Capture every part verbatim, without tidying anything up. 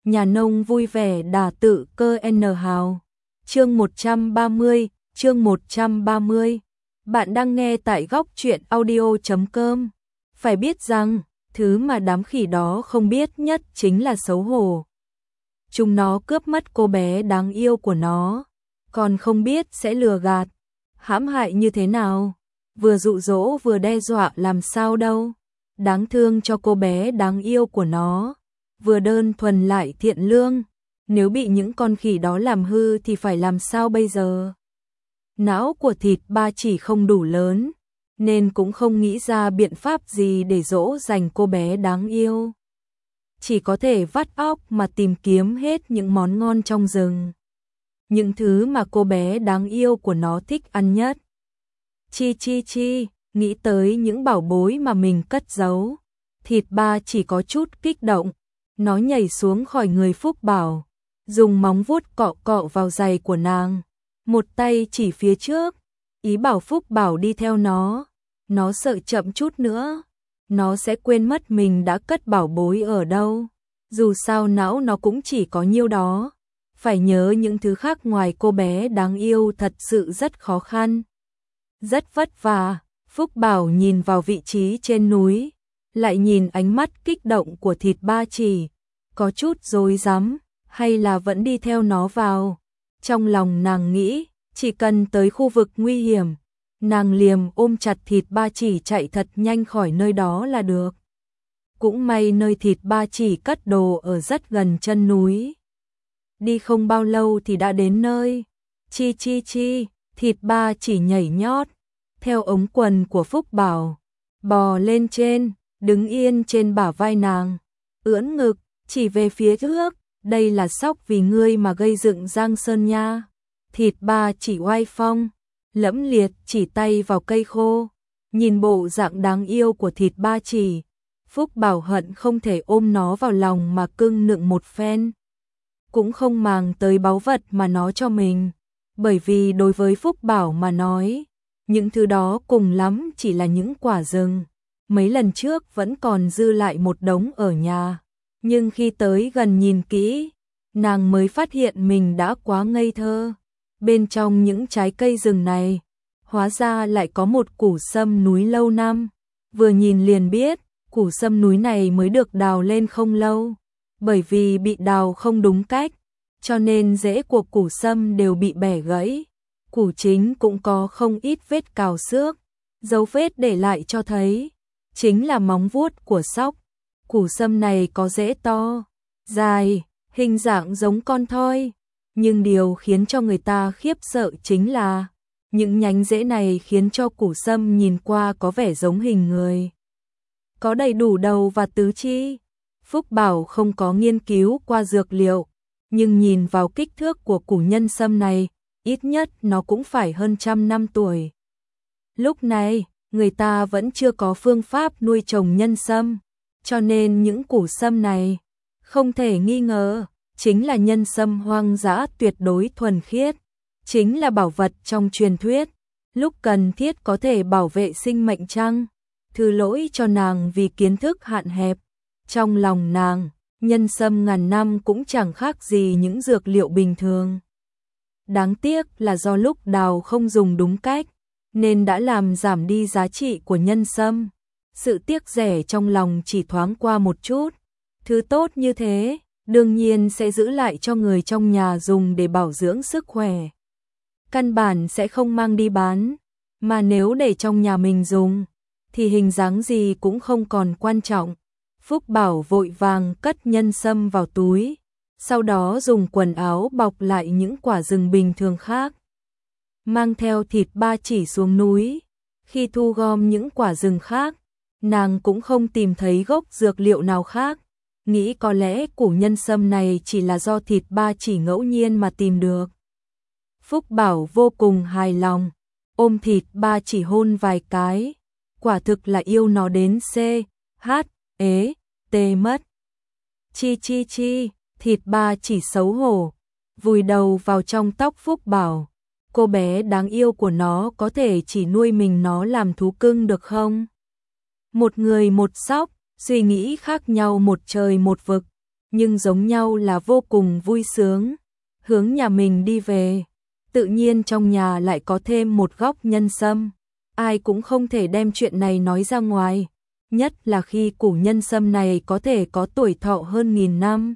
Nhà nông vui vẻ đả tự cơ N hào. Chương một trăm ba mươi, chương một trăm ba mươi. Bạn đang nghe tại góc truyện audio chấm com. Phải biết rằng, thứ mà đám khỉ đó không biết nhất chính là xấu hổ. Chúng nó cướp mất cô bé đáng yêu của nó, còn không biết sẽ lừa gạt, hãm hại như thế nào, vừa dụ dỗ vừa đe dọa làm sao đâu. Đáng thương cho cô bé đáng yêu của nó, vừa đơn thuần lại thiện lương, nếu bị những con khỉ đó làm hư thì phải làm sao bây giờ? Não của thịt ba chỉ không đủ lớn, nên cũng không nghĩ ra biện pháp gì để dỗ dành cô bé đáng yêu. Chỉ có thể vắt óc mà tìm kiếm hết những món ngon trong rừng. Những thứ mà cô bé đáng yêu của nó thích ăn nhất. Chi chi chi, nghĩ tới những bảo bối mà mình cất giấu. Thịt ba chỉ có chút kích động. Nó nhảy xuống khỏi người Phúc Bảo, dùng móng vuốt cọ cọ vào giày của nàng, một tay chỉ phía trước, ý bảo Phúc Bảo đi theo nó. Nó sợ chậm chút nữa, nó sẽ quên mất mình đã cất bảo bối ở đâu. Dù sao não nó cũng chỉ có nhiêu đó, phải nhớ những thứ khác ngoài cô bé đáng yêu thật sự rất khó khăn, rất vất vả. Phúc Bảo nhìn vào vị trí trên núi, lại nhìn ánh mắt kích động của thịt ba chỉ, có chút rối rắm, hay là vẫn đi theo nó vào. Trong lòng nàng nghĩ, chỉ cần tới khu vực nguy hiểm, nàng liềm ôm chặt thịt ba chỉ chạy thật nhanh khỏi nơi đó là được. Cũng may nơi thịt ba chỉ cất đồ ở rất gần chân núi. Đi không bao lâu thì đã đến nơi. Chi chi chi, thịt ba chỉ nhảy nhót theo ống quần của Phúc Bảo, bò lên trên, đứng yên trên bả vai nàng, ưỡn ngực, chỉ về phía trước. Đây là sóc vì ngươi mà gây dựng Giang Sơn nha. Thịt ba chỉ oai phong, lẫm liệt chỉ tay vào cây khô. Nhìn bộ dạng đáng yêu của thịt ba chỉ, Phúc Bảo hận không thể ôm nó vào lòng mà cưng nựng một phen. Cũng không màng tới báu vật mà nó cho mình, bởi vì đối với Phúc Bảo mà nói, những thứ đó cùng lắm chỉ là những quả rừng. Mấy lần trước vẫn còn dư lại một đống ở nhà, nhưng khi tới gần nhìn kỹ, nàng mới phát hiện mình đã quá ngây thơ. Bên trong những trái cây rừng này, hóa ra lại có một củ sâm núi lâu năm. Vừa nhìn liền biết, củ sâm núi này mới được đào lên không lâu. Bởi vì bị đào không đúng cách, cho nên rễ của củ sâm đều bị bẻ gãy. Củ chính cũng có không ít vết cào xước, dấu vết để lại cho thấy chính là móng vuốt của sóc. Củ sâm này có rễ to, dài, hình dạng giống con thoi, nhưng điều khiến cho người ta khiếp sợ chính là những nhánh rễ này khiến cho củ sâm nhìn qua có vẻ giống hình người, có đầy đủ đầu và tứ chi. Phúc Bảo không có nghiên cứu qua dược liệu, nhưng nhìn vào kích thước của củ nhân sâm này, ít nhất nó cũng phải hơn trăm năm tuổi. Lúc này, người ta vẫn chưa có phương pháp nuôi trồng nhân sâm, cho nên những củ sâm này, không thể nghi ngờ, chính là nhân sâm hoang dã tuyệt đối thuần khiết, chính là bảo vật trong truyền thuyết, lúc cần thiết có thể bảo vệ sinh mệnh chăng? Thứ lỗi cho nàng vì kiến thức hạn hẹp. Trong lòng nàng, nhân sâm ngàn năm cũng chẳng khác gì những dược liệu bình thường. Đáng tiếc là do lúc đào không dùng đúng cách, nên đã làm giảm đi giá trị của nhân sâm. Sự tiếc rẻ trong lòng chỉ thoáng qua một chút. Thứ tốt như thế, đương nhiên sẽ giữ lại cho người trong nhà dùng để bảo dưỡng sức khỏe. Căn bản sẽ không mang đi bán, mà nếu để trong nhà mình dùng, thì hình dáng gì cũng không còn quan trọng. Phúc Bảo vội vàng cất nhân sâm vào túi, sau đó dùng quần áo bọc lại những quả rừng bình thường khác. Mang theo thịt ba chỉ xuống núi, khi thu gom những quả rừng khác, nàng cũng không tìm thấy gốc dược liệu nào khác, nghĩ có lẽ củ nhân sâm này chỉ là do thịt ba chỉ ngẫu nhiên mà tìm được. Phúc Bảo vô cùng hài lòng, ôm thịt ba chỉ hôn vài cái, quả thực là yêu nó đến C, H, ế, tê mất. Chi chi chi, thịt ba chỉ xấu hổ, vùi đầu vào trong tóc Phúc Bảo. Cô bé đáng yêu của nó có thể chỉ nuôi mình nó làm thú cưng được không? Một người một sóc, suy nghĩ khác nhau một trời một vực. nhưng giống nhau là vô cùng vui sướng, hướng nhà mình đi về. Tự nhiên trong nhà lại có thêm một góc nhân sâm, ai cũng không thể đem chuyện này nói ra ngoài, nhất là khi củ nhân sâm này có thể có tuổi thọ hơn nghìn năm.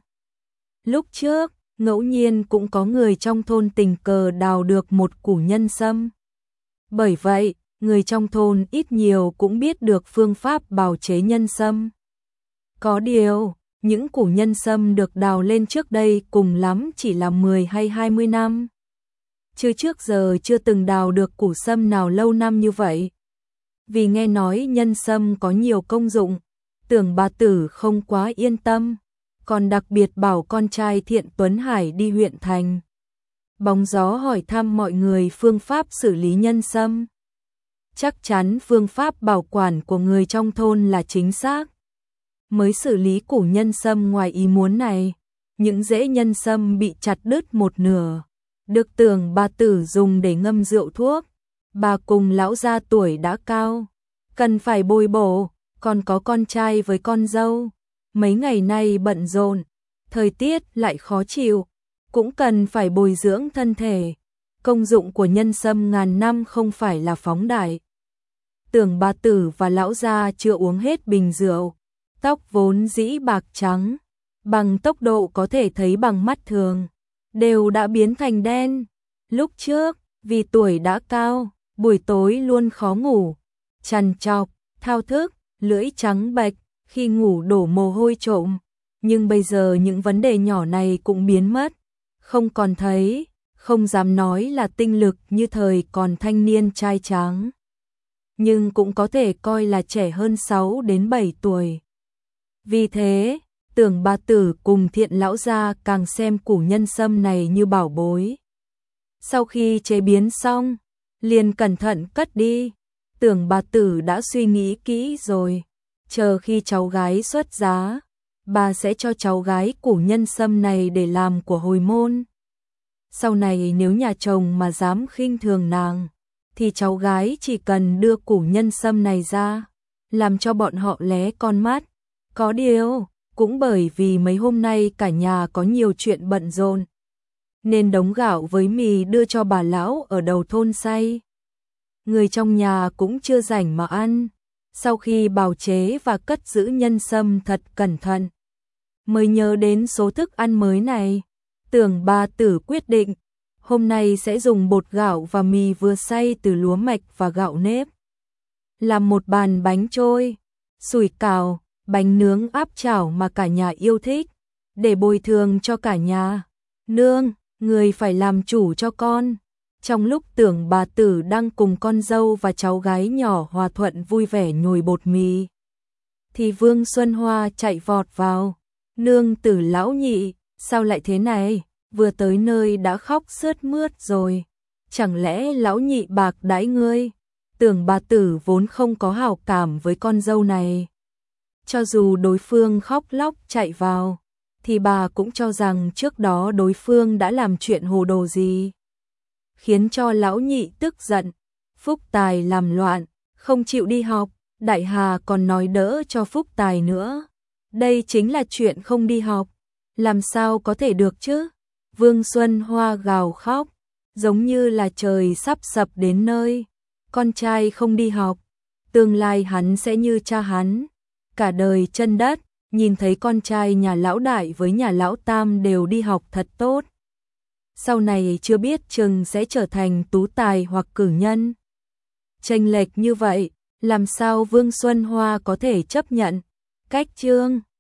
Lúc trước, ngẫu nhiên cũng có người trong thôn tình cờ đào được một củ nhân sâm. Bởi vậy, người trong thôn ít nhiều cũng biết được phương pháp bào chế nhân sâm. Có điều, những củ nhân sâm được đào lên trước đây cùng lắm chỉ là mười hay hai mươi năm. Chứ trước giờ chưa từng đào được củ sâm nào lâu năm như vậy. Vì nghe nói nhân sâm có nhiều công dụng, Tưởng bà tử không quá yên tâm, còn đặc biệt bảo con trai Thiện Tuấn Hải đi huyện thành. Bóng gió hỏi thăm mọi người phương pháp xử lý nhân sâm. Chắc chắn phương pháp bảo quản của người trong thôn là chính xác. Mới xử lý củ nhân sâm ngoài ý muốn này, những rễ nhân sâm bị chặt đứt một nửa, được Tưởng bà tử dùng để ngâm rượu thuốc. Bà cùng lão gia tuổi đã cao, cần phải bồi bổ, còn có con trai với con dâu. Mấy ngày nay bận rộn, thời tiết lại khó chịu, cũng cần phải bồi dưỡng thân thể. Công dụng của nhân sâm ngàn năm không phải là phóng đại. Tưởng bà tử và lão gia chưa uống hết bình rượu, tóc vốn dĩ bạc trắng, bằng tốc độ có thể thấy bằng mắt thường, đều đã biến thành đen. Lúc trước, vì tuổi đã cao, buổi tối luôn khó ngủ, trằn trọc, thao thức, lưỡi trắng bệch, khi ngủ đổ mồ hôi trộm. Nhưng bây giờ những vấn đề nhỏ này cũng biến mất, không còn thấy, không dám nói là tinh lực như thời còn thanh niên trai tráng, nhưng cũng có thể coi là trẻ hơn sáu đến bảy tuổi. Vì thế, Tưởng bà tử cùng Thiện lão gia càng xem củ nhân sâm này như bảo bối. Sau khi chế biến xong, liền cẩn thận cất đi. Tưởng bà tử đã suy nghĩ kỹ rồi, chờ khi cháu gái xuất giá, bà sẽ cho cháu gái củ nhân sâm này để làm của hồi môn. Sau này nếu nhà chồng mà dám khinh thường nàng, thì cháu gái chỉ cần đưa củ nhân sâm này ra, làm cho bọn họ lé con mắt. Có điều, cũng bởi vì mấy hôm nay cả nhà có nhiều chuyện bận rộn, nên đống gạo với mì đưa cho bà lão ở đầu thôn xay. Người trong nhà cũng chưa rảnh mà ăn. Sau khi bào chế và cất giữ nhân sâm thật cẩn thận, mới nhớ đến số thức ăn mới này. Tưởng bà tử quyết định, hôm nay sẽ dùng bột gạo và mì vừa xay từ lúa mạch và gạo nếp, làm một bàn bánh trôi, sủi cảo, bánh nướng áp chảo mà cả nhà yêu thích, để bồi thường cho cả nhà. Nương, người phải làm chủ cho con. Trong lúc Tưởng bà tử đang cùng con dâu và cháu gái nhỏ hòa thuận vui vẻ nhồi bột mì, thì Vương Xuân Hoa chạy vọt vào. Nương tử lão nhị, sao lại thế này? Vừa tới nơi đã khóc sướt mướt rồi. Chẳng lẽ lão nhị bạc đãi ngươi? Tưởng bà tử vốn không có hảo cảm với con dâu này. Cho dù đối phương khóc lóc chạy vào, thì bà cũng cho rằng trước đó đối phương đã làm chuyện hồ đồ gì, khiến cho lão nhị tức giận. Phúc Tài làm loạn, không chịu đi học, Đại Hà còn nói đỡ cho Phúc Tài nữa. Đây chính là chuyện không đi học, làm sao có thể được chứ? Vương Xuân Hoa gào khóc, giống như là trời sắp sập đến nơi. Con trai không đi học, tương lai hắn sẽ như cha hắn, cả đời chân đất. Nhìn thấy con trai nhà lão đại với nhà lão tam đều đi học thật tốt, sau này chưa biết chừng sẽ trở thành tú tài hoặc cử nhân. Chênh lệch như vậy, làm sao Vương Xuân Hoa có thể chấp nhận? Cách chương